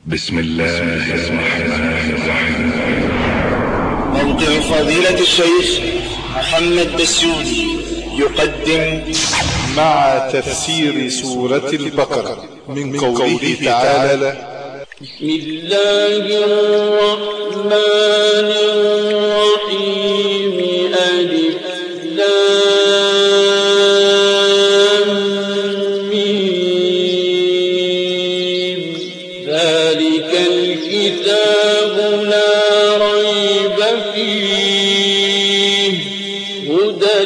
بسم الله الرحمن الرحيم. موقع فضيلة الشيخ محمد بسيوني يقدم مع تفسير سورة البقرة من قوله تعالى: بسم الله الرحمن الرحيم. ألف لام ميم. ذلك الكتاب لا ريب فيه هدى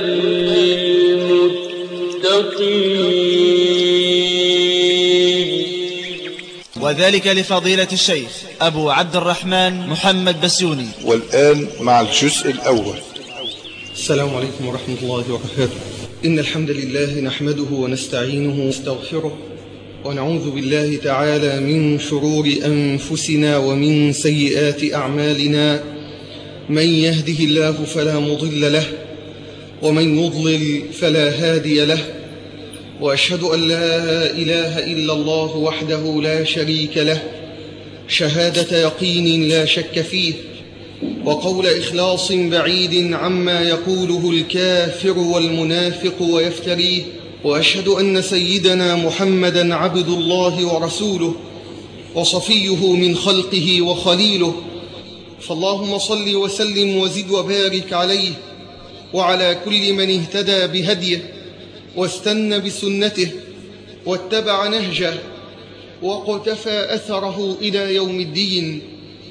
للمتقين. وذلك لفضيلة الشيخ أبو عبد الرحمن محمد بسيوني. والآن مع الجزء الأول. السلام عليكم ورحمة الله وبركاته. إن الحمد لله نحمده ونستعينه ونستغفره، ونعوذ بالله تعالى من شرور أنفسنا ومن سيئات أعمالنا. من يهده الله فلا مضل له، ومن يضلل فلا هادي له. وأشهد أن لا إله إلا الله وحده لا شريك له، شهادة يقين لا شك فيه، وقول إخلاص بعيد عما يقوله الكافر والمنافق ويفتريه. وأشهد أن سيدنا محمدًا عبد الله ورسوله، وصفيه من خلقه وخليله. فاللهم صل وسلم وزد وبارك عليه وعلى كل من اهتدى بهديه واستنى بسنته واتبع نهجه وقتفى أثره إلى يوم الدين.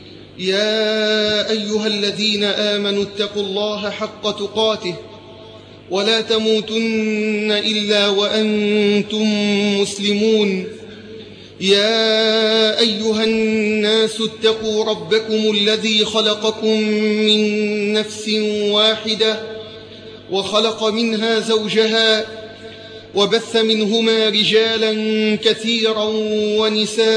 يا أيها الذين آمنوا اتقوا الله حق تقاته ولا تموتن إلا وأنتم مسلمون. يا أيها الناس اتقوا ربكم الذي خلقكم من نفس واحدة وخلق منها زوجها وبث منهما رجالا كثيرا ونساء.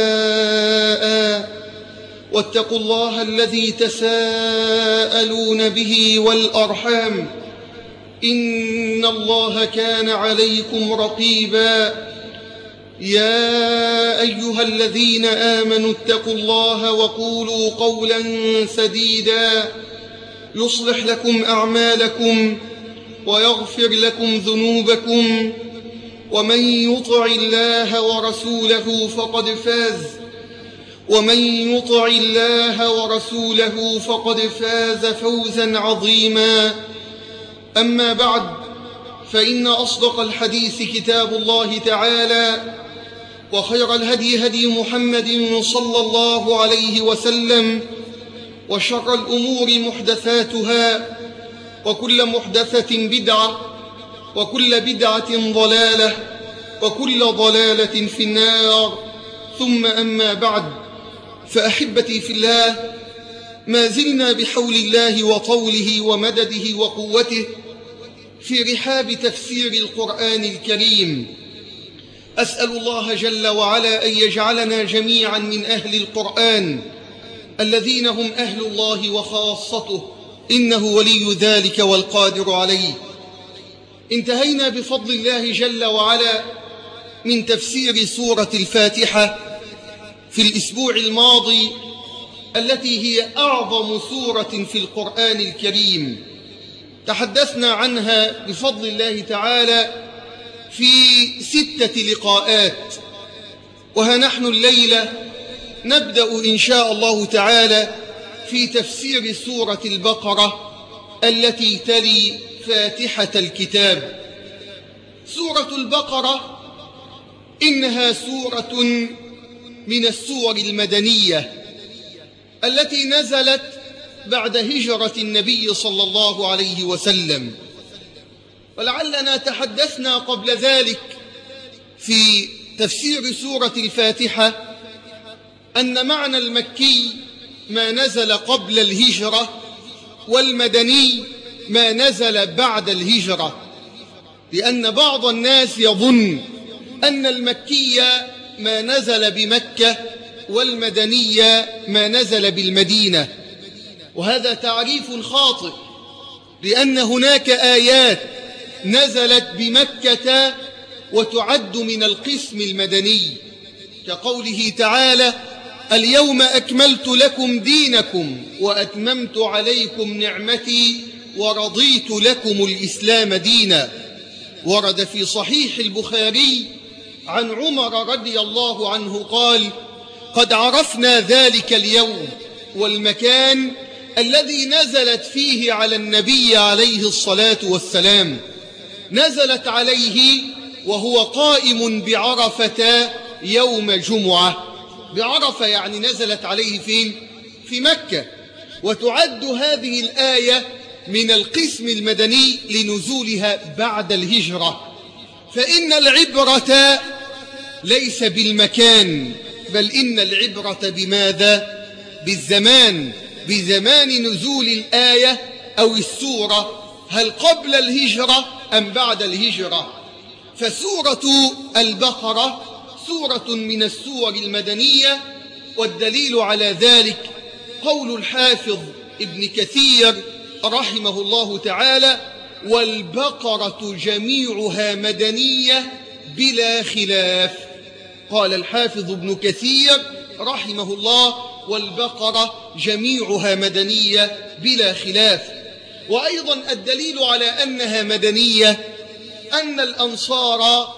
واتقوا الله الذي تساءلون به والأرحام، إن الله كان عليكم رقيبا. يا أيها الذين آمنوا اتقوا الله وقولوا قولا سديدا يصلح لكم أعمالكم ويغفر لكم ذنوبكم، ومن يطع الله ورسوله فقد فاز فوزا عظيما. أما بعد، فإن أصدق الحديث كتاب الله تعالى، وخير الهدي هدي محمد صلى الله عليه وسلم، وشر الأمور محدثاتها، وكل محدثة بدعة، وكل بدعة ضلالة، وكل ضلالة في النار. ثم أما بعد، فأحبتي في الله، ما زلنا بحول الله وطوله ومدده وقوته في رحاب تفسير القرآن الكريم. أسأل الله جل وعلا أن يجعلنا جميعا من أهل القرآن الذين هم أهل الله وخاصته، إنه ولي ذلك والقادر عليه. انتهينا بفضل الله جل وعلا من تفسير سورة الفاتحة في الأسبوع الماضي، التي هي أعظم سورة في القرآن الكريم. تحدثنا عنها بفضل الله تعالى في 6 لقاءات، وها نحن الليلة نبدأ إن شاء الله تعالى في تفسير سورة البقرة التي تلي فاتحة الكتاب. سورة البقرة إنها سورة من السور المدنية التي نزلت بعد هجرة النبي صلى الله عليه وسلم. ولعلنا تحدثنا قبل ذلك في تفسير سورة الفاتحة أن معنى المكي ما نزل قبل الهجرة، والمدني ما نزل بعد الهجرة، لأن بعض الناس يظن أن المكي ما نزل بمكة والمدني ما نزل بالمدينة، وهذا تعريف خاطئ، لأن هناك آيات نزلت بمكة وتعد من القسم المدني، كقوله تعالى: اليوم أكملت لكم دينكم وأتممت عليكم نعمتي ورضيت لكم الإسلام دينا. ورد في صحيح البخاري عن عمر رضي الله عنه قال: قد عرفنا ذلك اليوم والمكان الذي نزلت فيه على النبي عليه الصلاة والسلام. نزلت عليه وهو قائم بعرفة يوم جمعة. بعرفة يعني نزلت عليه فين؟ في مكة. وتعد هذه الآية من القسم المدني لنزولها بعد الهجرة، فإن العبرة ليس بالمكان، بل إن العبرة بماذا؟ بالزمان، بزمان نزول الآية أو السورة، هل قبل الهجرة أم بعد الهجرة؟ فسورة البقرة سورة من السور المدنية، والدليل على ذلك قول الحافظ ابن كثير رحمه الله تعالى: والبقرة جميعها مدنية بلا خلاف. قال الحافظ ابن كثير رحمه الله: والبقرة جميعها مدنية بلا خلاف. وأيضا الدليل على أنها مدنية أن الأنصار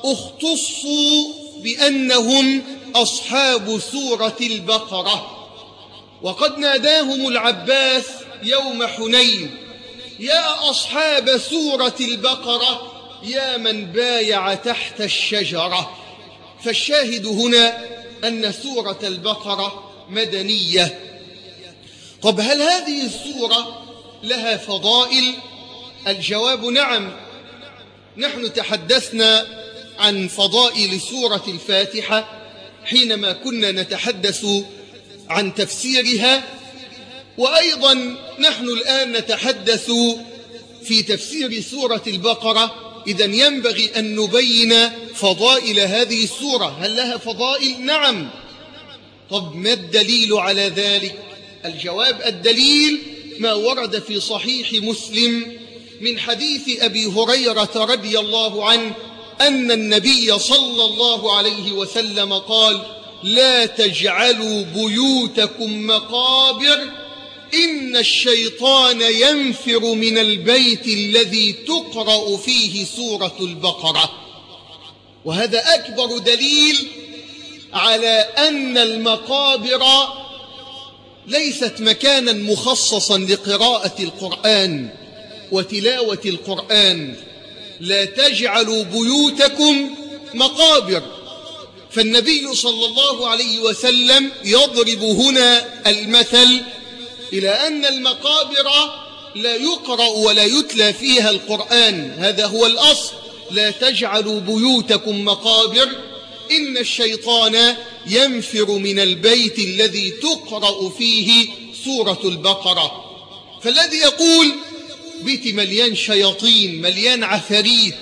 اختصوا بأنهم أصحاب سورة البقرة، وقد ناداهم العباس يوم حنين: يا أصحاب سورة البقرة يا من بايع تحت الشجرة. فالشاهد هنا أن سورة البقرة مدنية. طب هل هذه السورة لها فضائل؟ الجواب نعم. نحن تحدثنا عن فضائل سورة الفاتحة حينما كنا نتحدث عن تفسيرها، وأيضا نحن الآن نتحدث في تفسير سورة البقرة. إذن ينبغي أن نبين فضائل هذه السورة. هل لها فضائل؟ نعم. طب ما الدليل على ذلك؟ الجواب: الدليل ما ورد في صحيح مسلم من حديث أبي هريرة رضي الله عنه أن النبي صلى الله عليه وسلم قال: لا تجعلوا بيوتكم مقابر إن الشيطان ينفر من البيت الذي تقرأ فيه سورة البقرة. وهذا أكبر دليل على أن المقابر ليست مكانا مخصصا لقراءة القرآن وتلاوة القرآن. لا تجعلوا بيوتكم مقابر. فالنبي صلى الله عليه وسلم يضرب هنا المثل إلى أن المقابر لا يقرأ ولا يتلى فيها القرآن. هذا هو الأصل: لا تجعلوا بيوتكم مقابر إن الشيطان ينفر من البيت الذي تقرأ فيه سورة البقرة. فالذي يقول بيتي مليان شياطين، مليان عفاريت،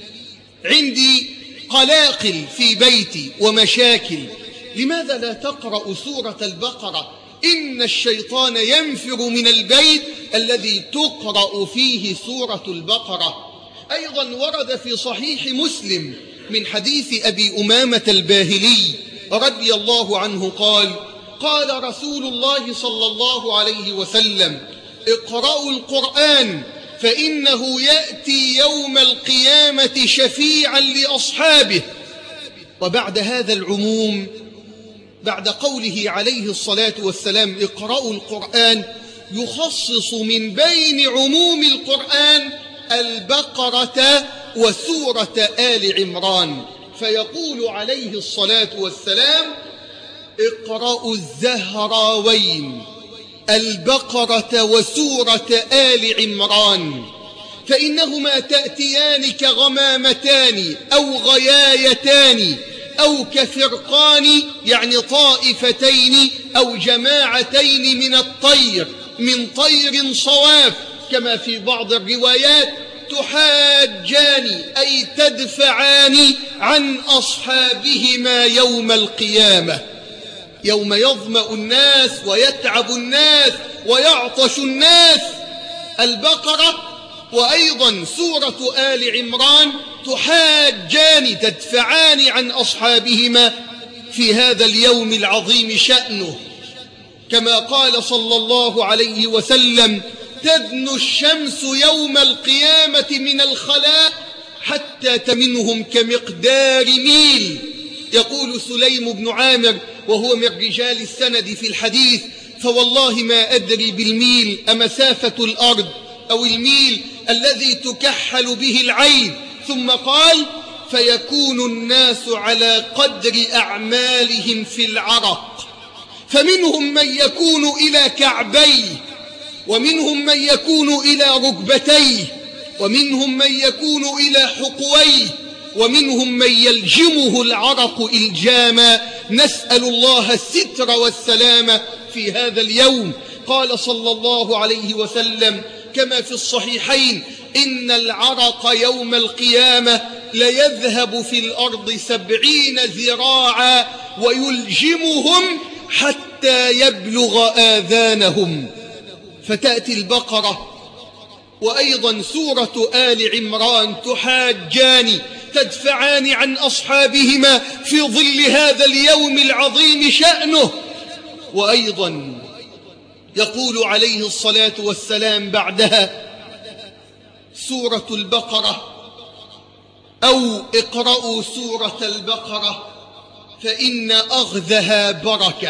عندي قلاقل في بيتي ومشاكل، لماذا لا تقرأ سورة البقرة؟ إن الشيطان ينفر من البيت الذي تقرأ فيه سورة البقرة. أيضا ورد في صحيح مسلم من حديث أبي أمامة الباهلي رضي الله عنه قال: قال رسول الله صلى الله عليه وسلم: اقرأوا القرآن فإنه يأتي يوم القيامة شفيعا لأصحابه. وبعد هذا العموم، بعد قوله عليه الصلاة والسلام اقرأوا القرآن، يخصص من بين عموم القرآن البقرة وسورة آل عمران، فيقول عليه الصلاة والسلام: اقرأوا الزهراوين البقرة وسورة آل عمران، فإنهما تأتيان كغمامتان أو غيايتان أو كفرقان، يعني طائفتين أو جماعتين من الطير، من طير صواف، كما في بعض الروايات تحاجان أي تدفعان عن أصحابهما يوم القيامة، يوم يظمأ الناس ويتعب الناس ويعطش الناس. البقرة وأيضا سورة آل عمران تحاجان، تدفعان عن أصحابهما في هذا اليوم العظيم شأنه، كما قال صلى الله عليه وسلم: تدنو الشمس يوم القيامة من الخلاء حتى تمنهم كمقدار ميل. يقول سليم بن عامر وهو من رجال السند في الحديث: فوالله ما أدري بالميل أمسافة الأرض أو الميل الذي تكحل به العين. ثم قال: فيكون الناس على قدر أعمالهم في العرق، فمنهم من يكون إلى كعبيه، ومنهم من يكون إلى ركبتيه، ومنهم من يكون إلى حقويه، ومنهم من يلجمه العرق إلجاما. نسأل الله الستر والسلامة في هذا اليوم. قال صلى الله عليه وسلم كما في الصحيحين: إن العرق يوم القيامة ليذهب في الأرض 70 ذراعا ويلجمهم حتى يبلغ آذانهم. فتأتي البقرة وأيضا سورة آل عمران تحاجان تدفعان عن أصحابهما في ظل هذا اليوم العظيم شأنه. وأيضا يقول عليه الصلاة والسلام بعدها سورة البقرة: أو اقرأوا سورة البقرة فإن أخذها بركة.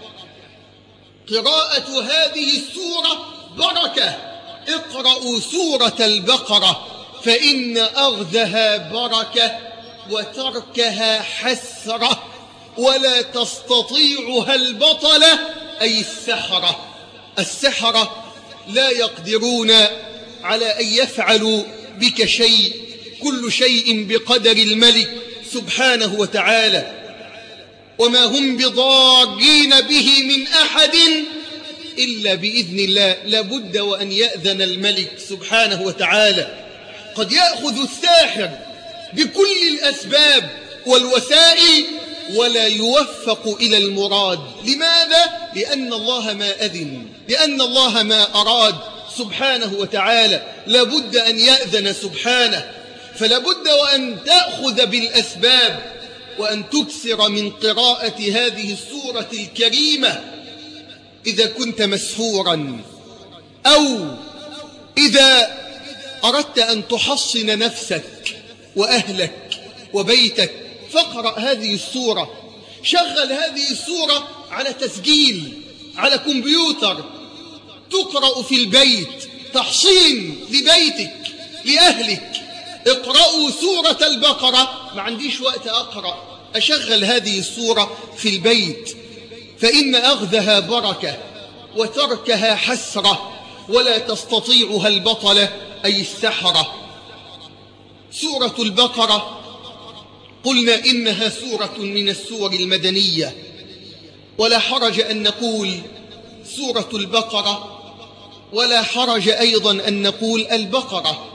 قراءة هذه السورة بركة. اقرأوا سورة البقرة فإن أخذها بركة وتركها حسرة ولا تستطيعها البطلة، أي السحرة. السحرة لا يقدرون على أن يفعلوا بك شيء، كل شيء بقدر الملك سبحانه وتعالى، وما هم بضارين به من أحد إلا بإذن الله. لابد وأن يأذن الملك سبحانه وتعالى. قد يأخذ الساحر بكل الأسباب والوسائل ولا يوفق إلى المراد. لماذا؟ لأن الله ما أذن، لأن الله ما أراد سبحانه وتعالى. لابد أن يأذن سبحانه، فلابد وأن تأخذ بالأسباب وأن تكثر من قراءة هذه السورة الكريمة إذا كنت مسحورا، أو إذا أردت أن تحصن نفسك وأهلك وبيتك فاقرأ هذه السورة. شغل هذه السورة على تسجيل على كمبيوتر، تقرأ في البيت، تحصين لبيتك لأهلك. اقرأوا سورة البقرة. ما عنديش وقت أقرأ، أشغل هذه السورة في البيت. فإن أخذها بركة وتركها حسرة ولا تستطيعها البطلة، أي السحرة. سورة البقرة قلنا إنها سورة من السور المدنية، ولا حرج أن نقول سورة البقرة، ولا حرج أيضا أن نقول البقرة،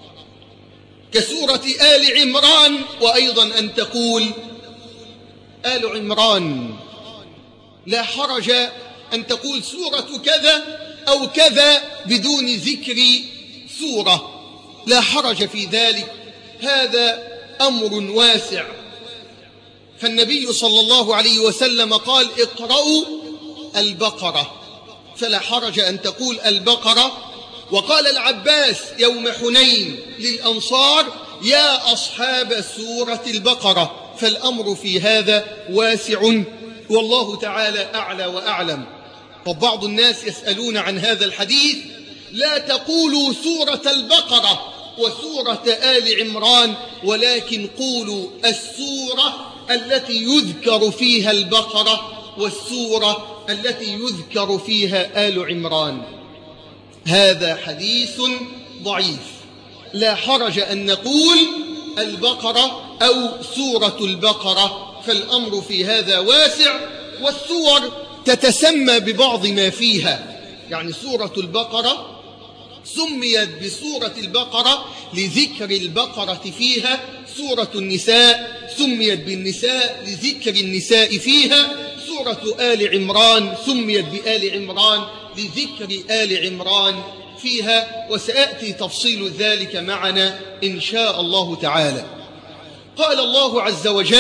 كسورة آل عمران، وأيضا أن تقول آل عمران. لا حرج أن تقول سورة كذا أو كذا بدون ذكر سورة، لا حرج في ذلك، هذا أمر واسع. فالنبي صلى الله عليه وسلم قال: اقرأوا البقرة، فلا حرج أن تقول البقرة. وقال العباس يوم حنين للأنصار: يا أصحاب سورة البقرة. فالأمر في هذا واسع، والله تعالى أعلى وأعلم. وبعض الناس يسألون عن هذا الحديث: لا تقولوا سورة البقرة وسورة آل عمران، ولكن قولوا السورة التي يذكر فيها البقرة والسورة التي يذكر فيها آل عمران. هذا حديث ضعيف. لا حرج أن نقول البقرة أو سورة البقرة، فالأمر في هذا واسع. والسور تتسمى ببعض ما فيها، يعني سورة البقرة سميت بسورة البقرة لذكر البقرة فيها. سورة النساء سميت بالنساء لذكر النساء فيها. سورة آل عمران سميت بآل عمران لذكر آل عمران فيها، وسيأتي تفصيل ذلك معنا إن شاء الله تعالى. قال الله عز وجل: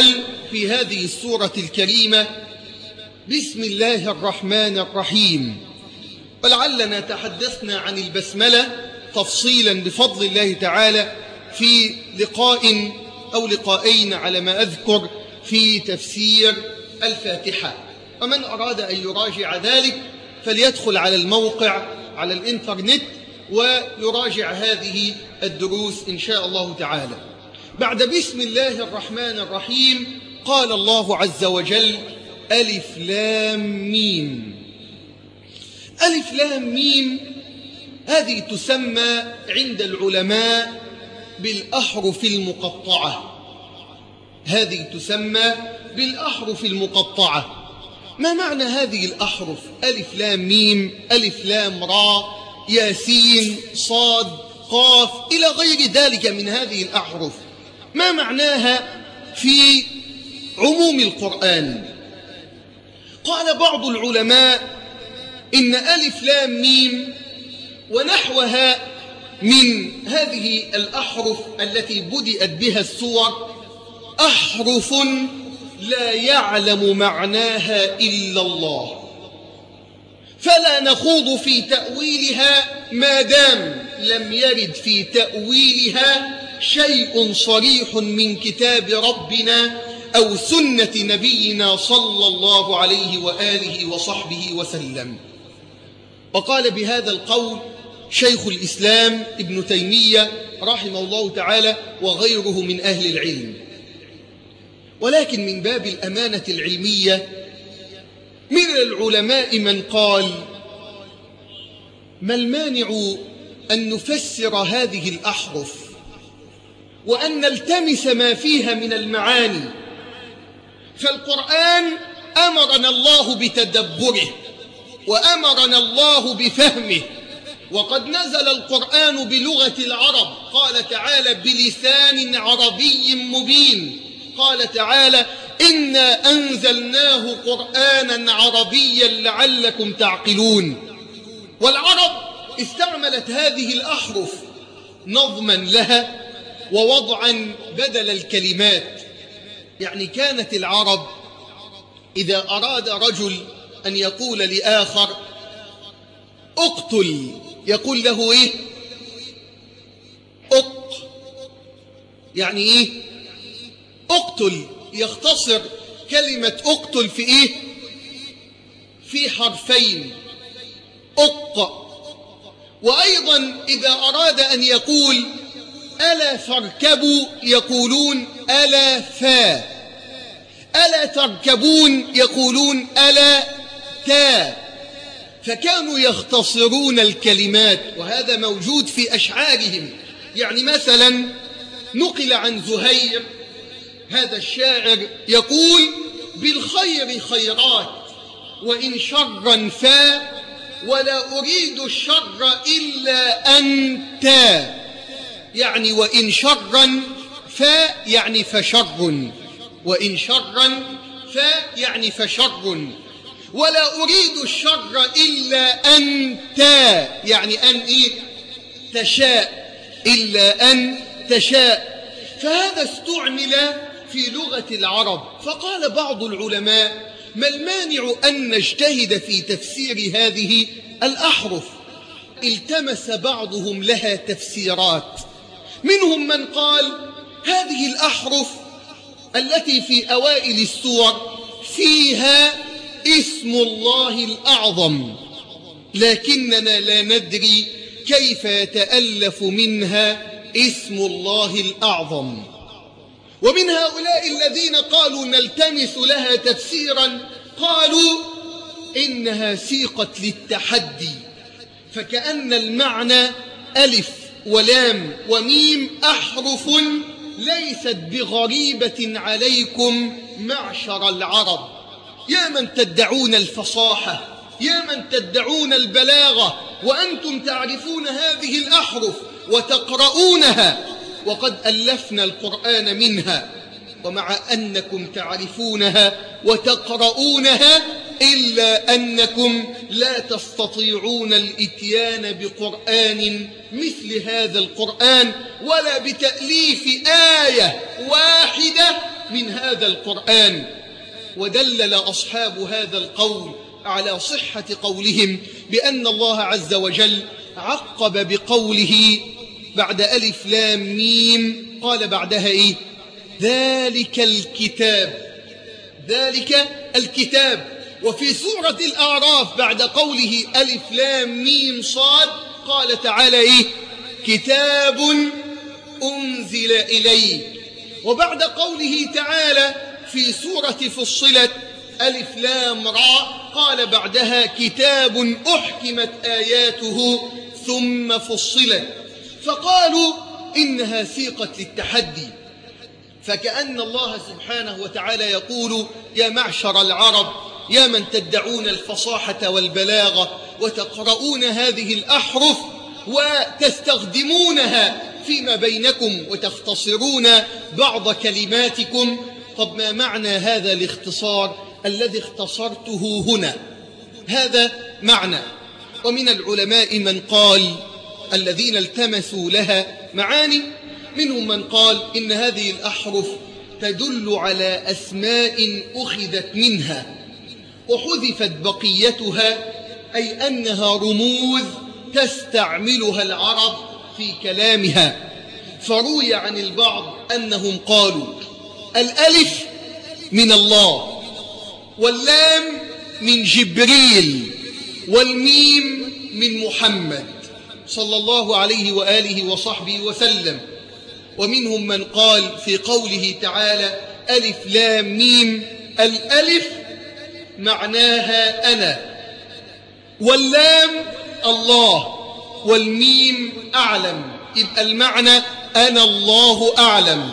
في هذه السورة الكريمة بسم الله الرحمن الرحيم. ولعلنا تحدثنا عن البسملة تفصيلا بفضل الله تعالى في لقاء أو لقاءين على ما أذكر في تفسير الفاتحة. ومن أراد أن يراجع ذلك فليدخل على الموقع على الإنترنت ويراجع هذه الدروس إن شاء الله تعالى. بعد بسم الله الرحمن الرحيم قال الله عز وجل ألف لام ميم. ألف لام ميم هذه تسمى عند العلماء بالأحرف المقطعة. هذه تسمى بالأحرف المقطعة. ما معنى هذه الأحرف؟ ألف لام ميم، ألف لام را، ياسين، صاد، قاف، إلى غير ذلك من هذه الأحرف. ما معناها في عموم القرآن؟ قال بعض العلماء إن ألف لام ميم ونحوها من هذه الأحرف التي بدأت بها السور أحرف لا يعلم معناها إلا الله، فلا نخوض في تأويلها ما دام لم يرد في تأويلها شيء صريح من كتاب ربنا أو سنة نبينا صلى الله عليه وآله وصحبه وسلم. وقال بهذا القول شيخ الإسلام ابن تيمية رحمه الله تعالى وغيره من أهل العلم. ولكن من باب الأمانة العلمية من العلماء من قال ما المانع أن نفسر هذه الأحرف وأن نلتمس ما فيها من المعاني؟ فالقرآن أمرنا الله بتدبره وأمرنا الله بفهمه، وقد نزل القرآن بلغة العرب. قال تعالى بلسان عربي مبين. قال تعالى إنا أنزلناه قرآنا عربيا لعلكم تعقلون. والعرب استعملت هذه الأحرف نظما لها ووضعا بدل الكلمات. يعني كانت العرب إذا أراد رجل أن يقول لآخر اقتل يقول له إيه؟ يعني إيه؟ اقتل. يختصر كلمة اقتل في إيه؟ في حرفين وأيضا إذا أراد أن يقول ألا فاركبوا يقولون ألا فا، ألا تركبون يقولون ألا تا. فكانوا يختصرون الكلمات، وهذا موجود في أشعارهم. يعني مثلا نقل عن زهير هذا الشاعر يقول بالخير خيرات وإن شرا فا ولا أريد الشر إلا أنت. يعني وإن شرا فا يعني فشر، وإن شرا فا يعني فشر، ولا أريد الشر إلا أنت يعني أن إيه؟ تشاء، إلا أن تشاء. فهذا استعمل في لغة العرب. فقال بعض العلماء ما المانع أن نجتهد في تفسير هذه الأحرف؟ التمس بعضهم لها تفسيرات. منهم من قال هذه الأحرف التي في أوائل السور فيها اسم الله الأعظم، لكننا لا ندري كيف يتألف منها اسم الله الأعظم. ومن هؤلاء الذين قالوا نلتمس لها تفسيرا قالوا إنها سيقت للتحدي، فكأن المعنى ألف ولام وميم أحرف ليست بغريبة عليكم معشر العرب، يا من تدعون الفصاحة، يا من تدعون البلاغة، وأنتم تعرفون هذه الأحرف وتقرؤونها، وقد ألفنا القرآن منها. ومع أنكم تعرفونها وتقرؤونها إلا أنكم لا تستطيعون الإتيان بقرآن مثل هذا القرآن، ولا بتأليف آية واحدة من هذا القرآن. ودلل أصحاب هذا القول على صحة قولهم بأن الله عز وجل عقب بقوله بعد ألف لام ميم قال بعدها إيه؟ ذلك الكتاب. ذلك الكتاب. وفي سورة الأعراف بعد قوله ألف لام ميم صاد قال تعالى إيه؟ كتاب أنزل إليك. وبعد قوله تعالى في سورة فصلت ألف لام راء قال بعدها كتاب أحكمت آياته ثم فصلت. فقالوا إنها سيقة للتحدي، فكأن الله سبحانه وتعالى يقول يا معشر العرب يا من تدعون الفصاحة والبلاغة وتقرؤون هذه الأحرف وتستخدمونها فيما بينكم وتختصرون بعض كلماتكم، طب ما معنى هذا الاختصار الذي اختصرته هنا؟ هذا معنى. ومن العلماء من قال الذين التمسوا لها معاني، منهم من قال إن هذه الأحرف تدل على أسماء أخذت منها وحذفت بقيتها، أي أنها رموز تستعملها العرب في كلامها. فروي عن البعض أنهم قالوا الألف من الله، واللام من جبريل، والميم من محمد صلى الله عليه وآله وصحبه وسلم. ومنهم من قال في قوله تعالى ألف لام ميم الألف معناها أنا، واللام الله، والميم أعلم، يبقى المعنى أنا الله أعلم.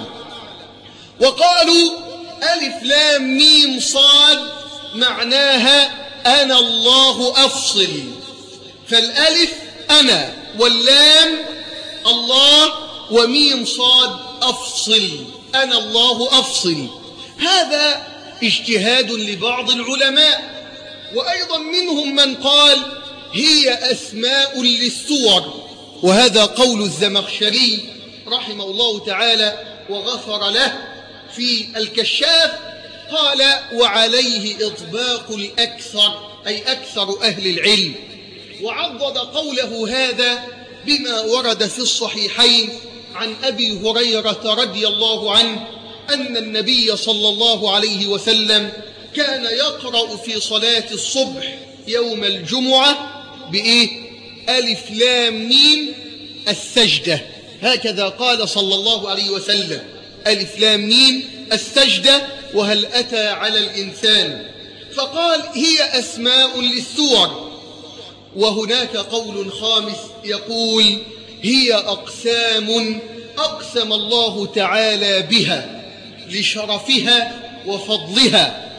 وقالوا ألف لام ميم صاد معناها أنا الله أفصل، فالألف أنا، واللام الله، وميم صاد أفصل، أنا الله أفصل. هذا اجتهاد لبعض العلماء. وأيضا منهم من قال هي أسماء للسور، وهذا قول الزمخشري رحمه الله تعالى وغفر له في الكشاف، قال وعليه إطباق الأكثر، أي أكثر أهل العلم. وعضد قوله هذا بما ورد في الصحيحين عن أبي هريرة رضي الله عنه أن النبي صلى الله عليه وسلم كان يقرأ في صلاة الصبح يوم الجمعة بإيه؟ ألف لام ميم السجدة، هكذا قال صلى الله عليه وسلم، ألف لام ميم السجدة وهل أتى على الإنسان. فقال هي أسماء للسور. وهناك قول خامس يقول هي أقسام أقسم الله تعالى بها لشرفها وفضلها.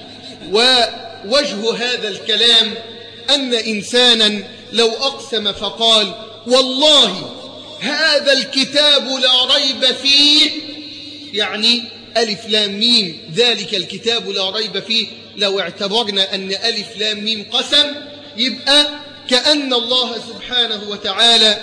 ووجه هذا الكلام أن إنسانا لو أقسم فقال والله هذا الكتاب لا ريب فيه، يعني ألف لام ميم ذلك الكتاب لا ريب فيه، لو اعتبرنا أن ألف لام ميم قسم يبقى كأن الله سبحانه وتعالى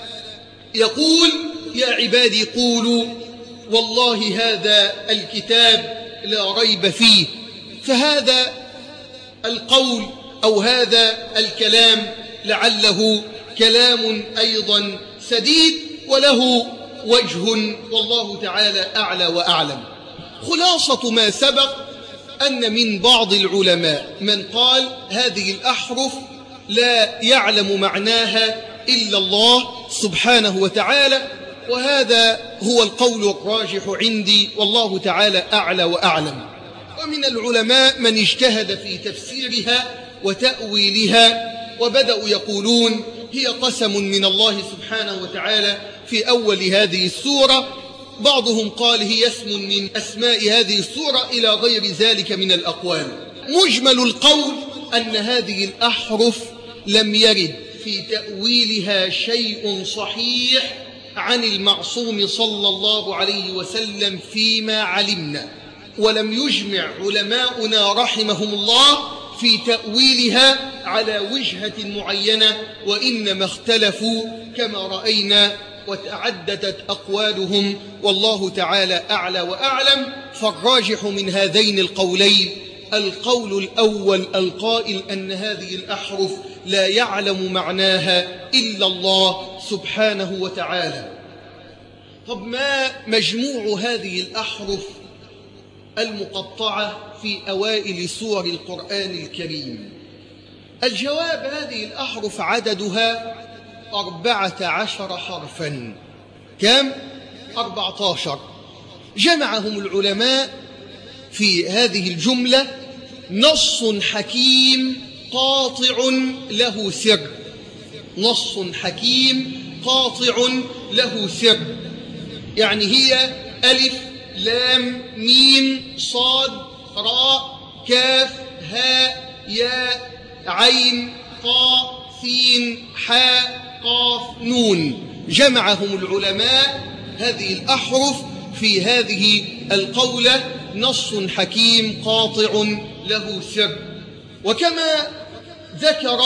يقول يا عبادي قولوا والله هذا الكتاب لا ريب فيه. فهذا القول أو هذا الكلام لعله كلام أيضا سديد وله وجه، والله تعالى أعلى وأعلم. خلاصة ما سبق أن من بعض العلماء من قال هذه الأحرف لا يعلم معناها إلا الله سبحانه وتعالى، وهذا هو القول الراجح عندي والله تعالى أعلى وأعلم. ومن العلماء من اجتهد في تفسيرها وتأويلها، وبدأوا يقولون هي قسم من الله سبحانه وتعالى في أول هذه السورة. بعضهم قال هي اسم من أسماء هذه السورة إلى غير ذلك من الأقوال. مجمل القول أن هذه الأحرف لم يرد في تأويلها شيء صحيح عن المعصوم صلى الله عليه وسلم فيما علمنا، ولم يجمع علماؤنا رحمهم الله في تأويلها على وجهة معينة، وإنما اختلفوا كما رأينا وتعددت أقوالهم، والله تعالى أعلى وأعلم. فالراجح من هذين القولين القول الأول القائل أن هذه الأحرف لا يعلم معناها إلا الله سبحانه وتعالى. طب ما مجموع هذه الأحرف المقطعة في أوائل سور القرآن الكريم؟ الجواب: هذه الأحرف عددها 14 حرفا. كم؟ 14. جمعهم العلماء في هذه الجملة: نص حكيم قاطع له سر. نص حكيم قاطع له سر، يعني هي ألف لام ميم صاد راء كاف هاء ياء عين طاء سين حاء قاف نون. جمعهم العلماء هذه الأحرف في هذه القولة: نص حكيم قاطع له سر. وكما ذكر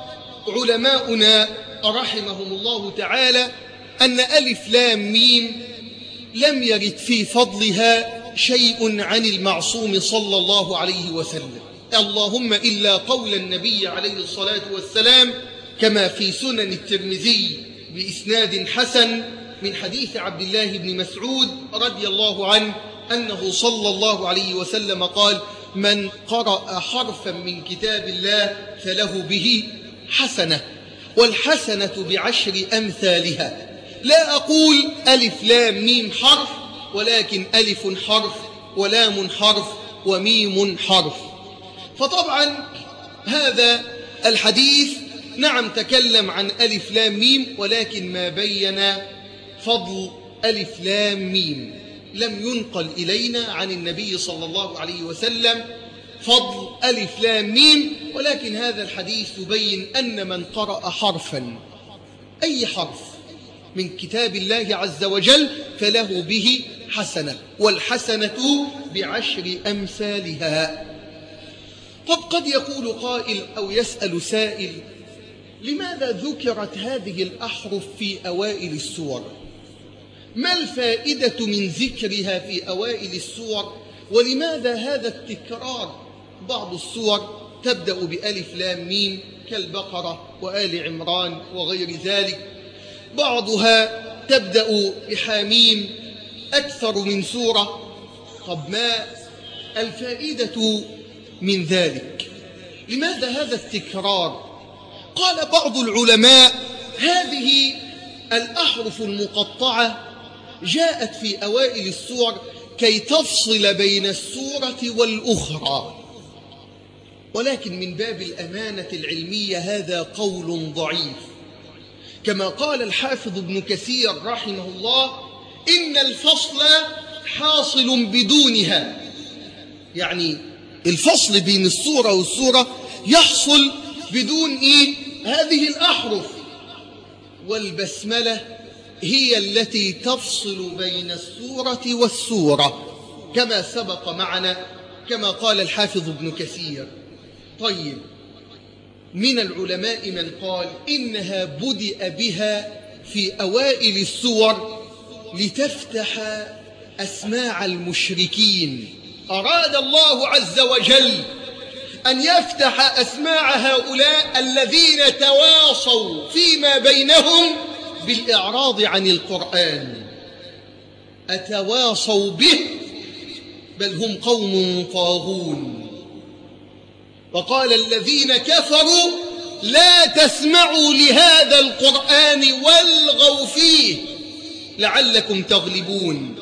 علماؤنا رحمهم الله تعالى أن ألف لام ميم لم يرد في فضلها شيء عن المعصوم صلى الله عليه وسلم، اللهم إلا قول النبي عليه الصلاة والسلام كما في سنن الترمذي بإسناد حسن من حديث عبد الله بن مسعود رضي الله عنه أنه صلى الله عليه وسلم قال: من قرأ حرفا من كتاب الله فله به حسنة، والحسنة بعشر أمثالها. لا أقول ألف لام ميم حرف، ولكن ألف حرف ولام حرف وميم حرف. فطبعا هذا الحديث نعم تكلم عن ألف لام ميم، ولكن ما بين فضل ألف لام ميم. لم ينقل إلينا عن النبي صلى الله عليه وسلم فضل ألف لام ميم، ولكن هذا الحديث يبين أن من قرأ حرفا، أي حرف من كتاب الله عز وجل، فله به حسنة، والحسنة بعشر أمثالها. طب قد يقول قائل أو يسأل سائل: لماذا ذكرت هذه الأحرف في أوائل السور؟ ما الفائدة من ذكرها في أوائل السور؟ ولماذا هذا التكرار؟ بعض السور تبدأ بألف لام ميم كالبقرة وآل عمران وغير ذلك، بعضها تبدأ بحاميم أكثر من سورة. طب ما الفائدة من ذلك؟ لماذا هذا التكرار؟ قال بعض العلماء: هذه الأحرف المقطعة جاءت في أوائل السور كي تفصل بين السورة والأخرى، ولكن من باب الأمانة العلمية هذا قول ضعيف. كما قال الحافظ ابن كثير رحمه الله: إن الفصل حاصل بدونها، يعني الفصل بين السورة والسورة يحصل بدون هذه الأحرف، والبسملة هي التي تفصل بين السورة والسورة كما سبق معنا، كما قال الحافظ ابن كثير. طيب، من العلماء من قال إنها بدأ بها في أوائل السور لتفتح أسماع المشركين. أراد الله عز وجل أن يفتح أسماع هؤلاء الذين تواصوا فيما بينهم بالإعراض عن القرآن، أتواصوا به بل هم قوم طاغون. وقال الذين كفروا لا تسمعوا لهذا القرآن والغوا فيه لعلكم تغلبون.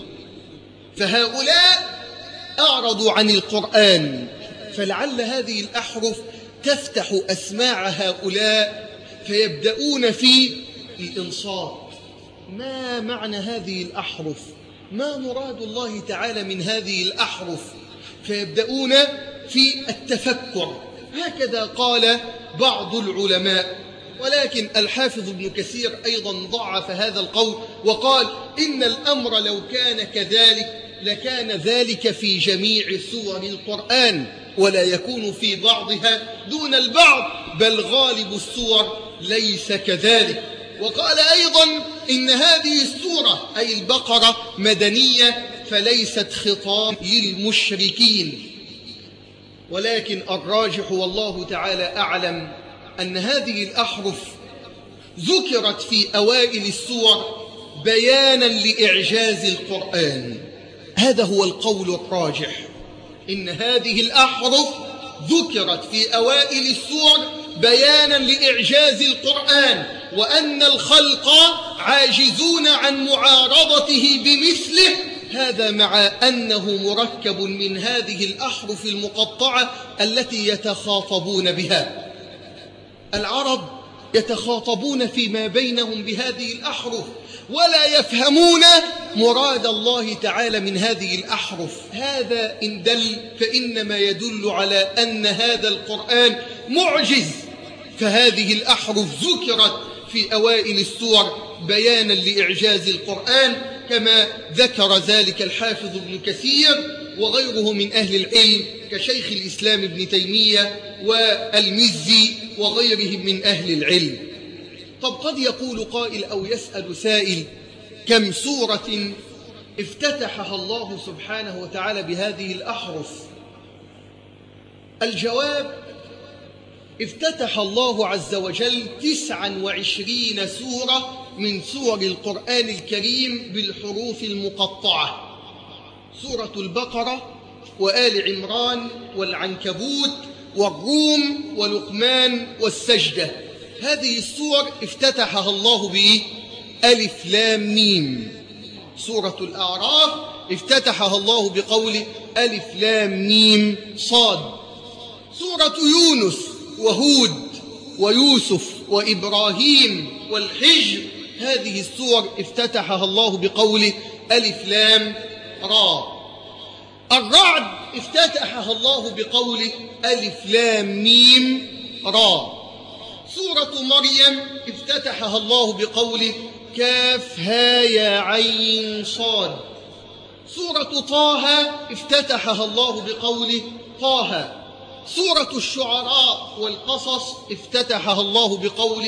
فهؤلاء أعرضوا عن القرآن، فلعل هذه الأحرف تفتح أسماع هؤلاء فيبدأون في الإنصات. ما معنى هذه الأحرف؟ ما مراد الله تعالى من هذه الأحرف؟ فيبدأون في التفكر. هكذا قال بعض العلماء، ولكن الحافظ ابن كثير أيضا ضعف هذا القول وقال: إن الأمر لو كان كذلك لكان ذلك في جميع سور القرآن، ولا يكون في بعضها دون البعض، بل غالب السور ليس كذلك. وقال أيضا إن هذه السورة أي البقرة مدنية فليست خطاب للمشركين، ولكن الراجح والله تعالى أعلم أن هذه الأحرف ذكرت في أوائل السور بيانا لإعجاز القرآن. هذا هو القول الراجح، إن هذه الأحرف ذكرت في أوائل السور بيانا لإعجاز القرآن، وأن الخلق عاجزون عن معارضته بمثله. هذا مع أنه مركب من هذه الأحرف المقطعة التي يتخاطبون بها. العرب يتخاطبون فيما بينهم بهذه الأحرف ولا يفهمون مراد الله تعالى من هذه الأحرف. هذا إن دل فإنما يدل على أن هذا القرآن معجز، فهذه الأحرف ذكرت في أوائل السور بيانا لإعجاز القرآن، كما ذكر ذلك الحافظ ابن كثير وغيره من أهل العلم كشيخ الإسلام ابن تيمية والمزي وغيرهم من أهل العلم. طب قد يقول قائل أو يسأل سائل: كم سورة افتتحها الله سبحانه وتعالى بهذه الأحرف؟ الجواب: افتتح الله عز وجل 29 سورة من سور القرآن الكريم بالحروف المقطعة: سورة البقرة وآل عمران والعنكبوت والروم ولقمان والسجدة. هذه السور افتتحها الله بألف لام ميم. سورة الأعراف افتتحها الله بقول ألف لام ميم صاد. سورة يونس وهود ويوسف وإبراهيم والحجر، هذه السور افتتحها الله بقول ألف لام را. الرعد افتتحها الله بقول ألف لام ميم را. سورة مريم افتتحها الله بقول كاف ها يا عين صاد. سورة طه افتتحها الله بقول طه. سورة الشعراء والقصص افتتحها الله بقول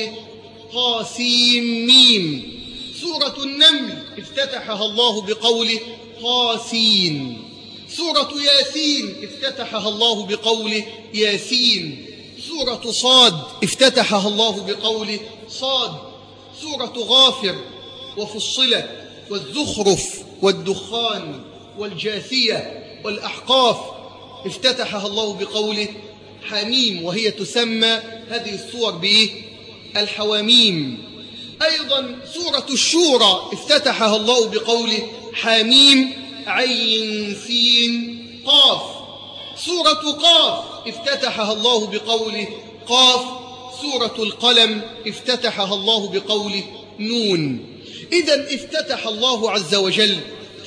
طاسيم ميم. سورة النمل افتتحها الله بقول طاسين. سورة ياسين افتتحها الله بقول ياسين. سورة صاد افتتحها الله بقول صاد. سورة غافر وفصلت والزخرف والدخان والجاثية والأحقاف افتتحها الله بقول حميم، وهي تسمى هذه السور بالحواميم. أيضا سورة الشورى افتتحها الله بقول حميم عين سين قاف. سورة قاف افتتحها الله بقول قاف. سورة القلم افتتحها الله بقول نون. إذن افتتح الله عز وجل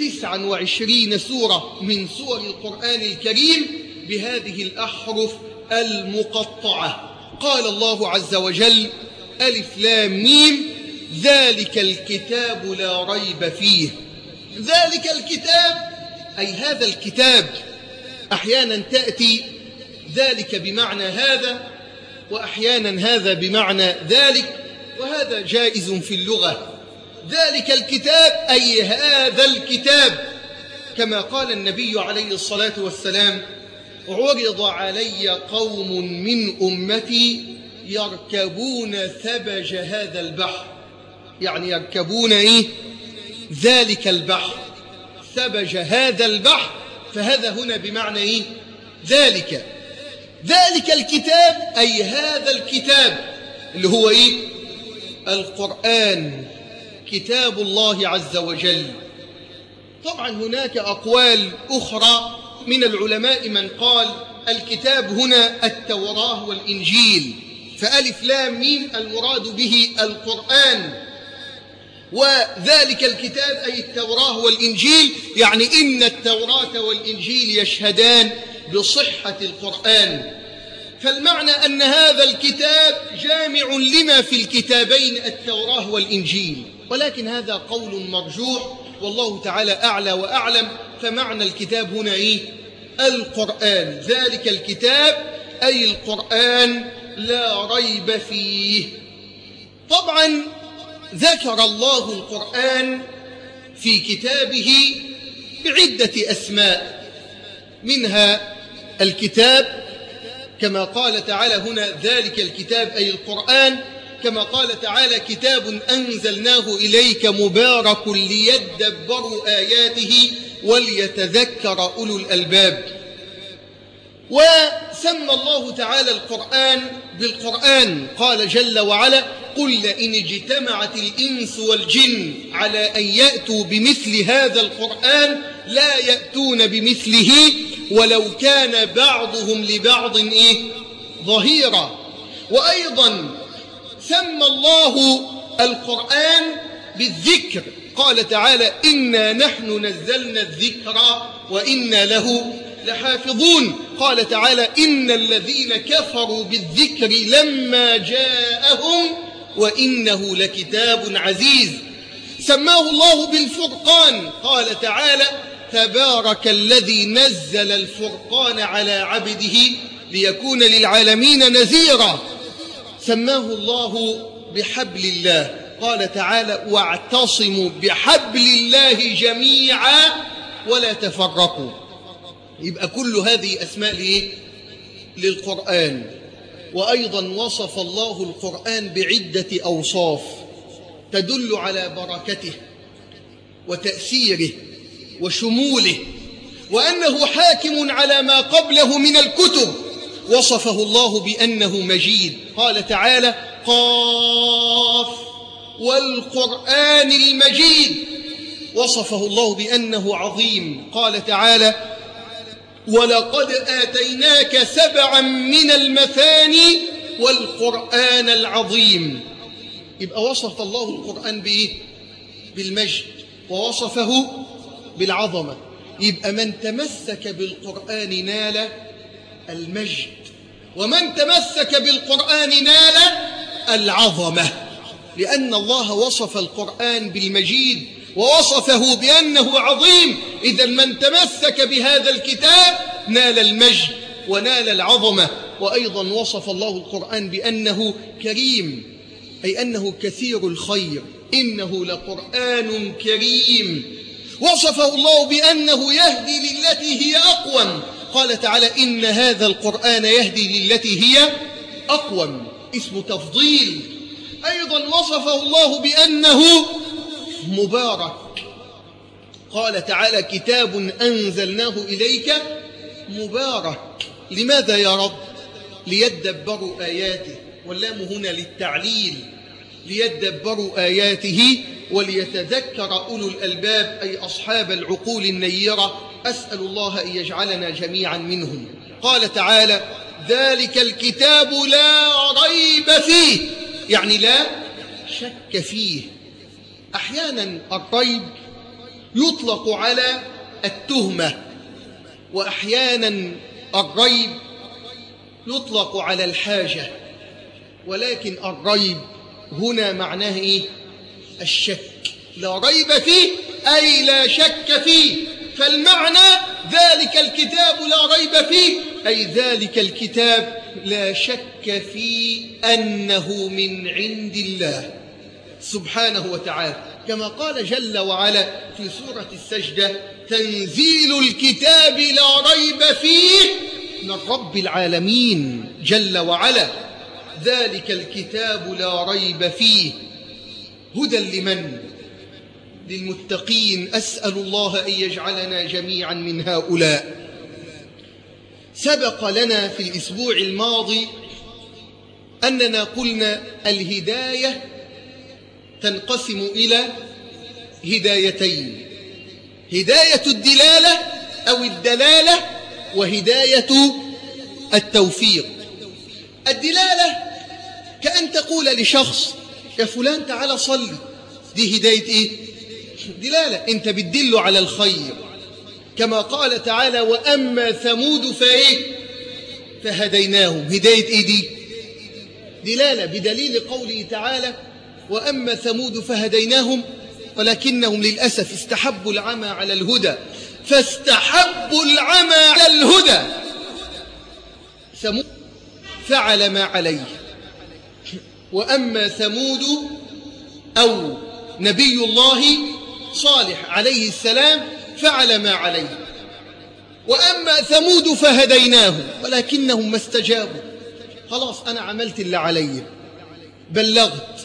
29 سورة من سور القرآن الكريم بهذه الأحرف المقطعة. قال الله عز وجل: ألف لام ميم ذلك الكتاب لا ريب فيه. ذلك الكتاب أي هذا الكتاب. أحيانا تأتي ذلك بمعنى هذا، وأحيانا هذا بمعنى ذلك، وهذا جائز في اللغة. ذلك الكتاب أي هذا الكتاب، كما قال النبي عليه الصلاة والسلام: عرض علي قوم من أمتي يركبون ثبج هذا البحر، يعني يركبون ذلك البحر، ثبج هذا البحر، فهذا هنا بمعنى ذلك. ذلك الكتاب أي هذا الكتاب اللي هو القرآن، كتاب الله عز وجل. طبعا هناك أقوال أخرى من العلماء من قال الكتاب هنا التوراة والإنجيل، فألف لام ميم المراد به القرآن، وذلك الكتاب أي التوراة والإنجيل، يعني إن التوراة والإنجيل يشهدان بصحة القرآن. فالمعنى أن هذا الكتاب جامع لما في الكتابين التوراة والإنجيل، ولكن هذا قول مرجوح والله تعالى أعلى وأعلم. فمعنى الكتاب هنا القرآن. ذلك الكتاب أي القرآن لا ريب فيه. طبعا ذكر الله القرآن في كتابه بعدة أسماء، منها الكتاب كما قال تعالى هنا ذلك الكتاب أي القرآن، كما قال تعالى كتاب أنزلناه إليك مبارك ليدبروا آياته وليتذكر أولو الألباب. وسمى الله تعالى القرآن بالقرآن، قال جل وعلا قل لئن اجتمعت الإنس والجن على أن يأتوا بمثل هذا القرآن لا يأتون بمثله ولو كان بعضهم لبعض ظهيرا. وأيضا سمى الله القرآن بالذكر، قال تعالى إنا نحن نزلنا الذكر وإنا له لحافظون. قال تعالى إن الذين كفروا بالذكر لما جاءهم وإنه لكتاب عزيز. سماه الله بالفرقان، قال تعالى تبارك الذي نزل الفرقان على عبده ليكون للعالمين نذيرا. سماه الله بحبل الله، قال تعالى واعتصموا بحبل الله جميعا ولا تفرقوا. يبقى كل هذه أسماء للقرآن. وأيضا وصف الله القرآن بعدة أوصاف تدل على بركته وتأثيره وشموله، وأنه حاكم على ما قبله من الكتب. وصفه الله بأنه مجيد، قال تعالى قاف والقرآن المجيد. وصفه الله بأنه عظيم، قال تعالى ولقد آتيناك 7 من المثاني والقرآن العظيم. يبقى وصف الله القرآن بإيه؟ بالمجد، ووصفه بالعظمة. يبقى من تمسك بالقرآن نال المجد، ومن تمسك بالقرآن نال العظمة، لأن الله وصف القرآن بالمجيد ووصفه بأنه عظيم. إذا من تمسك بهذا الكتاب نال المجد ونال العظمة. وأيضا وصف الله القرآن بأنه كريم، أي أنه كثير الخير، إنه لقرآن كريم. وصفه الله بأنه يهدي للتي هي أقوم، قال تعالى إن هذا القرآن يهدي للتي هي أقوم، اسم تفضيل. أيضا وصفه الله بأنه مبارك، قال تعالى كتاب أنزلناه إليك مبارك. لماذا يا رب؟ ليدبروا آياته، واللام هنا للتعليل، ليدبروا آياته وليتذكر أولو الألباب أي أصحاب العقول النيرة. أسأل الله أن يجعلنا جميعا منهم. قال تعالى ذلك الكتاب لا ريب فيه، يعني لا شك فيه. أحيانا الريب يطلق على التهمة، وأحيانا الريب يطلق على الحاجة، ولكن الريب هنا معناه إيه؟ الشك. لا ريب فيه أي لا شك فيه. فالمعنى ذلك الكتاب لا ريب فيه أي ذلك الكتاب لا شك فيه أنه من عند الله سبحانه وتعالى، كما قال جل وعلا في سورة السجدة تنزيل الكتاب لا ريب فيه من رب العالمين جل وعلا. ذلك الكتاب لا ريب فيه هدى لمن؟ للمتقين. أسأل الله أن يجعلنا جميعا من هؤلاء. سبق لنا في الأسبوع الماضي أننا قلنا الهداية تنقسم إلى هدايتين: هداية الدلالة أو الدلالة، وهداية التوفيق. الدلالة كأن تقول لشخص يا فلان تعال صلي، دي هداية إيه؟ دلالة، أنت بتدل على الخير، كما قال تعالى وأما ثمود فهديناهم. هداية إيه دي؟ دلالة، بدليل قوله تعالى وأما ثمود فهديناهم ولكنهم للأسف استحبوا العمى على الهدى فاستحبوا العمى على الهدى. ثمود فعل ما عليه، وأما ثمود أو نبي الله صالح عليه السلام فعل ما عليه. وأما ثمود فهديناهم ولكنهم ما استجابوا. خلاص أنا عملت اللي علي، بلغت،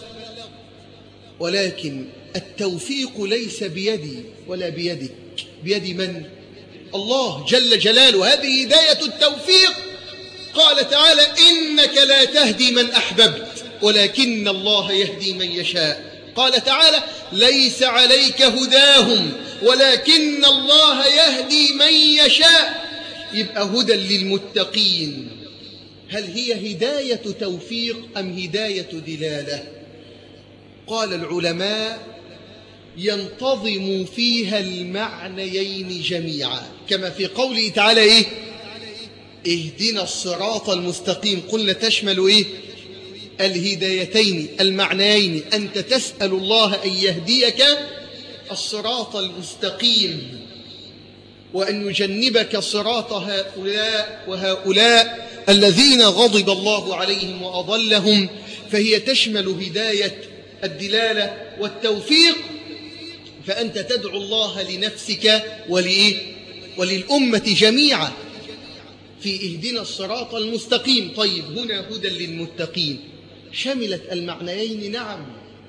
ولكن التوفيق ليس بيدي ولا بيدك. بيد من؟ الله جل جلاله. هذه هداية التوفيق. قال تعالى إنك لا تهدي من أحببت ولكن الله يهدي من يشاء. قال تعالى ليس عليك هداهم ولكن الله يهدي من يشاء. يبقى هدى للمتقين. هل هي هداية توفيق أم هداية دلالة؟ قال العلماء ينتظم فيها المعنيين جميعا، كما في قوله تعالى اهدنا الصراط المستقيم. قلنا تشمل الهدايتين المعنيين. أنت تسأل الله أن يهديك الصراط المستقيم وأن يجنبك صراط هؤلاء وهؤلاء الذين غضب الله عليهم وأضلهم. فهي تشمل هداية الدلالة والتوفيق. فأنت تدعو الله لنفسك وللأمة جميعا في اهدنا الصراط المستقيم. طيب هنا هدى للمتقين شملت المعنيين، نعم،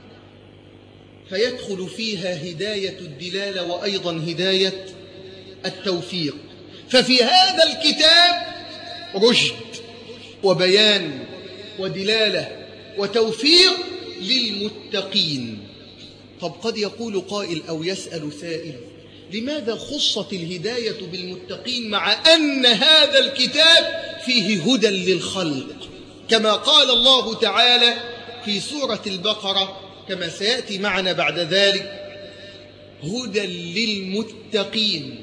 فيدخل فيها هداية الدلالة وأيضا هداية التوفيق. ففي هذا الكتاب رشد وبيان ودلالة وتوفيق للمتقين. طب قد يقول قائل أو يسأل سائل لماذا خصت الهداية بالمتقين مع أن هذا الكتاب فيه هدى للخلق، كما قال الله تعالى في سورة البقرة كما سيأتي معنا بعد ذلك هدى للمتقين.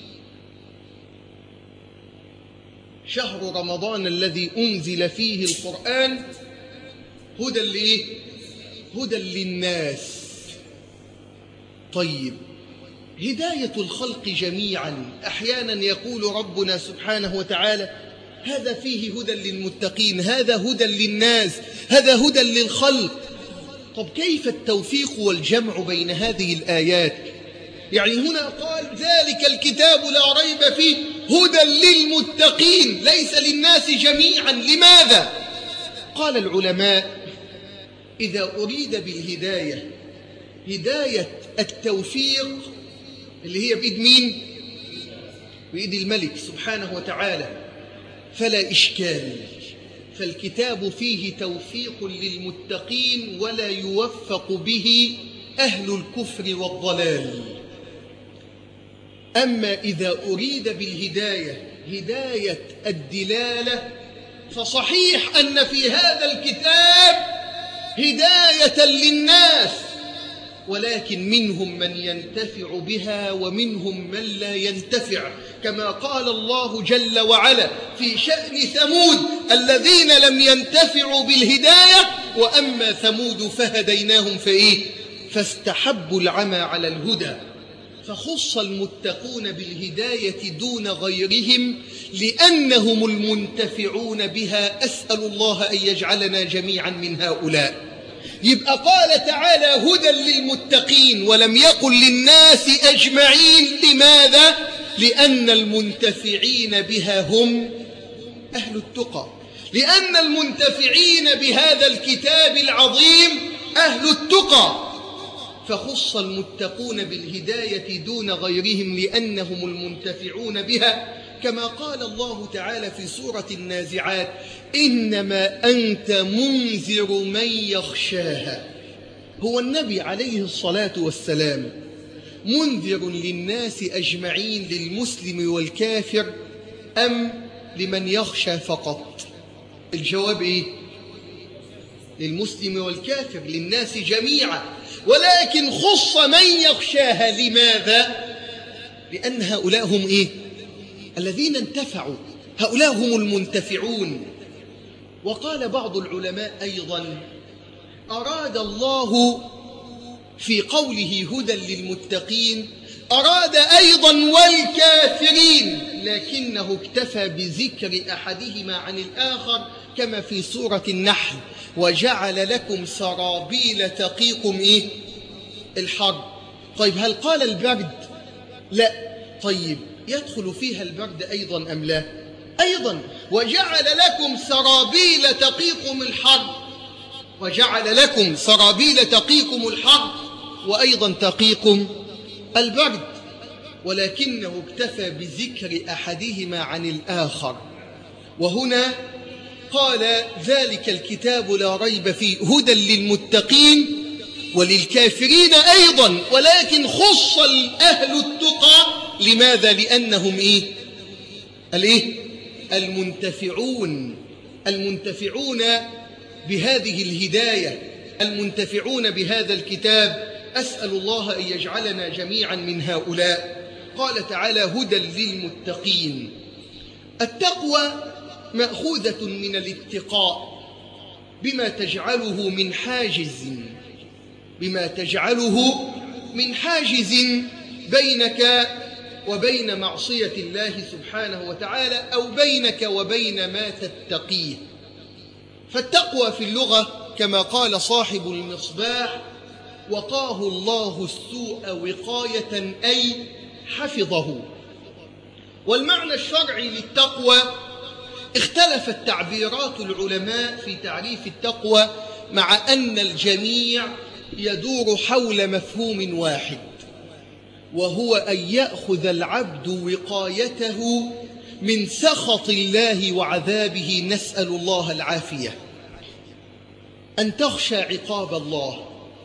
شهر رمضان الذي أنزل فيه القرآن هدى للناس. طيب هداية الخلق جميعا أحيانا يقول ربنا سبحانه وتعالى هذا فيه هدى للمتقين، هذا هدى للناس، هذا هدى للخلق. طب كيف التوفيق والجمع بين هذه الآيات؟ يعني هنا قال ذلك الكتاب لا ريب فيه هدى للمتقين ليس للناس جميعا. لماذا؟ قال العلماء إذا أريد بالهداية هداية التوفيق اللي هي بإيد مين؟ بإيد الملك سبحانه وتعالى فلا إشكال، فالكتاب فيه توفيق للمتقين ولا يوفق به أهل الكفر والضلال. أما إذا أريد بالهداية هداية الدلالة فصحيح أن في هذا الكتاب هداية للناس، ولكن منهم من ينتفع بها ومنهم من لا ينتفع، كما قال الله جل وعلا في شأن ثمود الذين لم ينتفعوا بالهداية وأما ثمود فهديناهم فاستحبوا العمى على الهدى. فخص المتقون بالهداية دون غيرهم لأنهم المنتفعون بها. أسأل الله أن يجعلنا جميعا من هؤلاء. يبقى قال تعالى هدى للمتقين ولم يقل للناس أجمعين. لماذا؟ لأن المنتفعين بها هم أهل التقى، لأن المنتفعين بهذا الكتاب العظيم أهل التقى. فخص المتقون بالهداية دون غيرهم لأنهم المنتفعون بها، كما قال الله تعالى في سورة النازعات إنما أنت منذر من يخشاها. هو النبي عليه الصلاة والسلام منذر للناس أجمعين للمسلم والكافر أم لمن يخشى فقط؟ الجواب للمسلم والكافر، للناس جميعا، ولكن خص من يخشاها. لماذا؟ لأن هؤلاء هم الذين انتفعوا، هؤلاء هم المنتفعون. وقال بعض العلماء أيضا أراد الله في قوله هدى للمتقين أراد أيضا والكافرين، لكنه اكتفى بذكر أحدهما عن الآخر كما في سورة النحل وجعل لكم سرابيل تقيكم إيه؟ الحر. طيب هل قال البرد؟ لا. طيب يدخل فيها البرد أيضا أم لا؟ أيضا. وجعل لكم سرابيل تقيكم الحر، وجعل لكم سرابيل تقيكم الحر وأيضا تقيكم البرد، ولكنه اكتفى بذكر أحدهما عن الآخر. وهنا قال ذلك الكتاب لا ريب فيه هدى للمتقين وللكافرين أيضا، ولكن خص أهل التقى. لماذا؟ لأنهم المنتفعون بهذه الهداية، المنتفعون بهذا الكتاب. أسأل الله أن يجعلنا جميعا من هؤلاء. قال تعالى هدى للمتقين. التقوى مأخوذة من الاتقاء، بما تجعله من حاجز بينك وبين معصية الله سبحانه وتعالى، أو بينك وبين ما تتقيه. فالتقوى في اللغة كما قال صاحب المصباح: وقاه الله السوء وقاية، أي حفظه. والمعنى الشرعي للتقوى اختلفت تعبيرات العلماء في تعريف التقوى، مع أن الجميع يدور حول مفهوم واحد، وهو أن يأخذ العبد وقايته من سخط الله وعذابه، نسأل الله العافية. أن تخشى عقاب الله،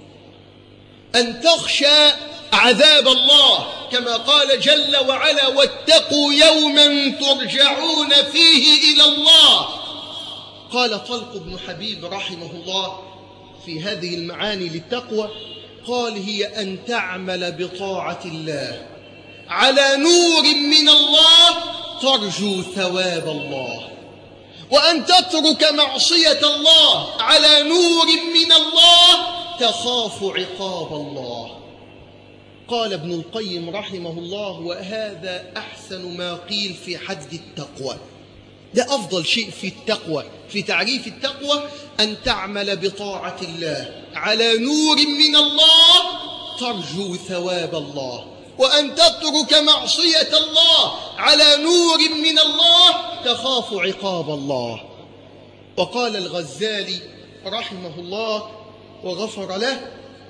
أن تخشى عذاب الله، كما قال جل وعلا: واتقوا يوما ترجعون فيه إلى الله. قال طلق بن حبيب رحمه الله في هذه المعاني للتقوى، قال: هي أن تعمل بطاعة الله على نور من الله ترجو ثواب الله، وأن تترك معصية الله على نور من الله تخاف عقاب الله. قال ابن القيم رحمه الله: وهذا أحسن ما قيل في حد التقوى. ده أفضل شيء في التقوى، في تعريف التقوى: أن تعمل بطاعة الله على نور من الله ترجو ثواب الله، وأن تترك معصية الله على نور من الله تخاف عقاب الله. وقال الغزالي رحمه الله وغفر له،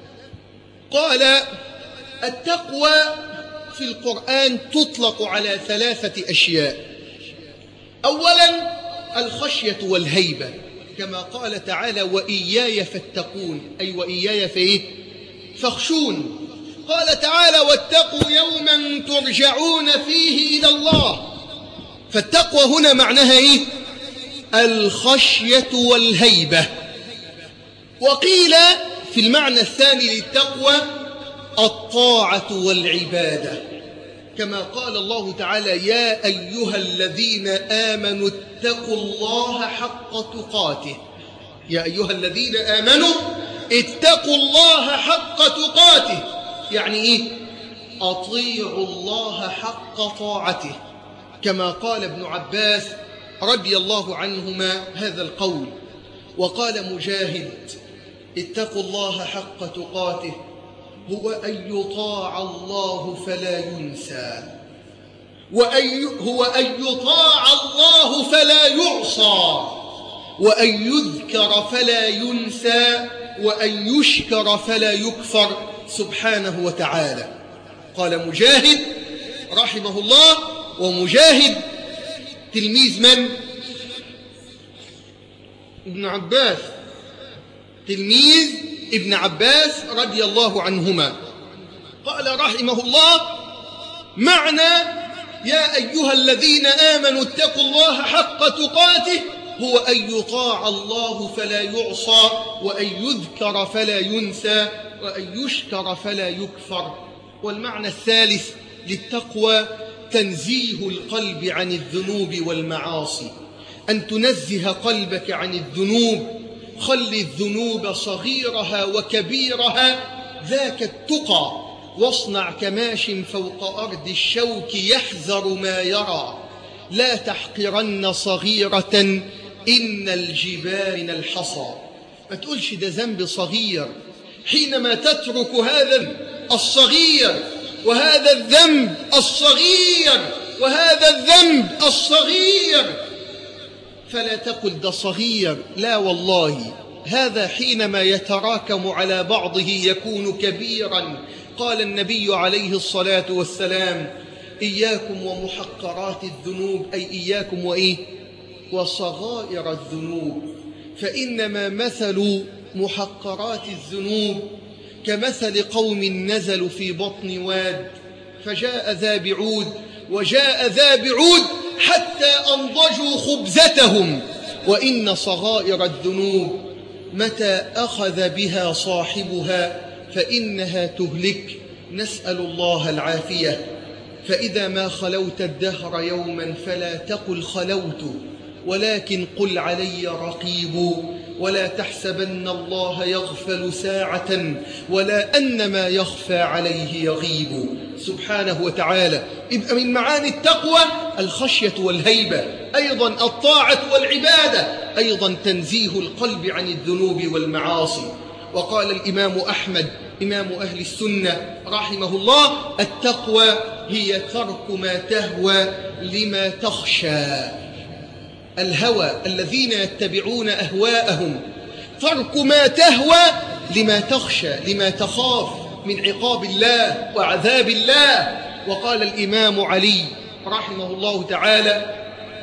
قال: التقوى في القرآن تطلق على 3 أشياء. أولا الخشية والهيبة، كما قال تعالى: وإياي فاتقون، أي وإياي فاخشون. قال تعالى: واتقوا يوما ترجعون فيه إلى الله. فالتقوى هنا معناها الخشية والهيبة. وقيل في المعنى الثاني للتقوى الطاعة والعبادة، كما قال الله تعالى: يا أيها الذين آمنوا اتقوا الله حق تقاته. يا أيها الذين آمنوا اتقوا الله حق تقاته، يعني أطيعوا الله حق طاعته، كما قال ابن عباس رضي الله عنهما هذا القول. وقال مجاهد: اتقوا الله حق تقاته هو أن يطاع الله فلا ينسى، هو أن يطاع الله فلا يعصى، وأن يذكر فلا ينسى، وأن يشكر فلا يكفر سبحانه وتعالى. قال مجاهد رحمه الله، ومجاهد تلميذ من؟ ابن عباس، تلميذ ابن عباس رضي الله عنهما. قال رحمه الله: معنى يا أيها الذين آمنوا اتقوا الله حق تقاته هو أن يطاع الله فلا يعصى، وأن يذكر فلا ينسى، وأن يشكر فلا يكفر. والمعنى الثالث للتقوى تنزيه القلب عن الذنوب والمعاصي، أن تنزه قلبك عن الذنوب. خل الذنوب صغيرها وكبيرها، ذاك التقى. واصنع كماش فوق أرض الشوك يحذر ما يرى، لا تحقرن صغيرة إن الجبال من الحصى. ما تقولش ده ذنب صغير حينما تترك هذا الصغير وهذا الذنب الصغير وهذا الذنب الصغير، فلا تقل ده صغير، لا والله، هذا حينما يتراكم على بعضه يكون كبيرا. قال النبي عليه الصلاة والسلام: إياكم ومحقرات الذنوب، أي إياكم وصغائر الذنوب، فإنما مثل محقرات الذنوب كمثل قوم نزلوا في بطن واد فجاء ذا بعود وجاء ذا بعود حتى أنضجوا خبزتهم، وإن صغائر الذنوب متى أخذ بها صاحبها فإنها تهلك، نسأل الله العافية. فإذا ما خلوت الدهر يوما فلا تقل خلوت، ولكن قل علي رقيب، ولا تحسبن الله يغفل ساعة ولا أن ما يخفى عليه يغيب، سبحانه وتعالى. يبقى من معاني التقوى الخشية والهيبة، أيضا الطاعة والعبادة، أيضا تنزيه القلب عن الذنوب والمعاصي. وقال الإمام أحمد إمام أهل السنة رحمه الله: التقوى هي ترك ما تهوى لما تخشى. الهوى الذين يتبعون أهواءهم، ترك ما تهوى لما تخشى، لما تخاف من عقاب الله وعذاب الله. وقال الإمام علي رحمه الله تعالى: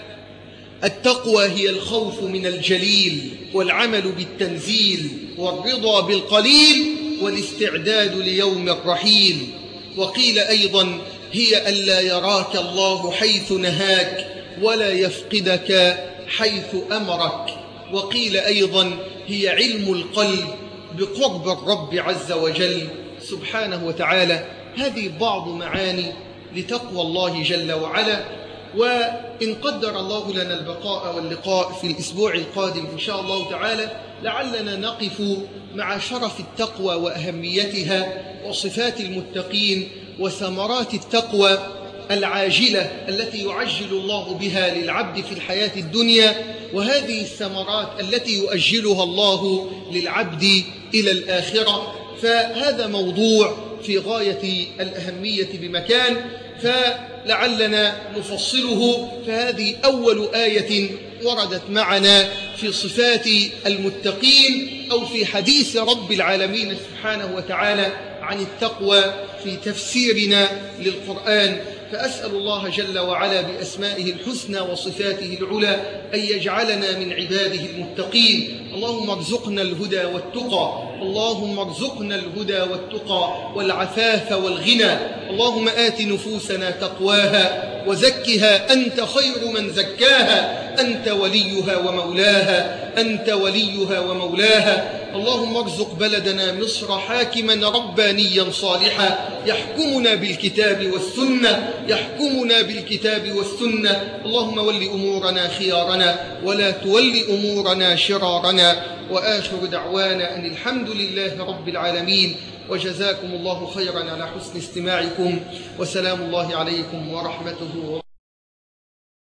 التقوى هي الخوف من الجليل والعمل بالتنزيل والرضا بالقليل والاستعداد ليوم الرحيل. وقيل أيضا: هي ألا يراك الله حيث نهاك ولا يفقدك حيث أمرك. وقيل أيضا: هي علم القلب بقرب الرب عز وجل سبحانه وتعالى. هذه بعض معاني لتقوى الله جل وعلا. وإن قدر الله لنا البقاء واللقاء في الأسبوع القادم إن شاء الله تعالى، لعلنا نقف مع شرف التقوى وأهميتها وصفات المتقين وثمرات التقوى العاجلة التي يعجل الله بها للعبد في الحياة الدنيا، وهذه الثمرات التي يؤجلها الله للعبد إلى الآخرة. فهذا موضوع في غاية الأهمية بمكان، فلعلنا نفصله. فهذه أول آية وردت معنا في صفات المتقين أو في حديث رب العالمين سبحانه وتعالى عن التقوى في تفسيرنا للقرآن. فأسأل الله جل وعلا بأسمائه الحسنى وصفاته العلى أن يجعلنا من عباده المتقين. اللهم ارزقنا الهدى والتقى، اللهم ارزقنا الهدى والتقى والعفاف والغنى. اللهم آت نفوسنا تقواها وزكها أنت خير من زكاها، أنت وليها ومولاها، أنت وليها ومولاها. اللهم ارزق بلدنا مصر حاكما ربانيا صالحا يحكمنا بالكتاب والسنة، يحكمنا بالكتاب والسنة. اللهم ول أمورنا خيارنا ولا تول أمورنا شرارنا. وآخر دعوانا أن الحمد لله رب العالمين، وجزاكم الله خيرا على حسن استماعكم، وسلام الله عليكم ورحمته وبركاته.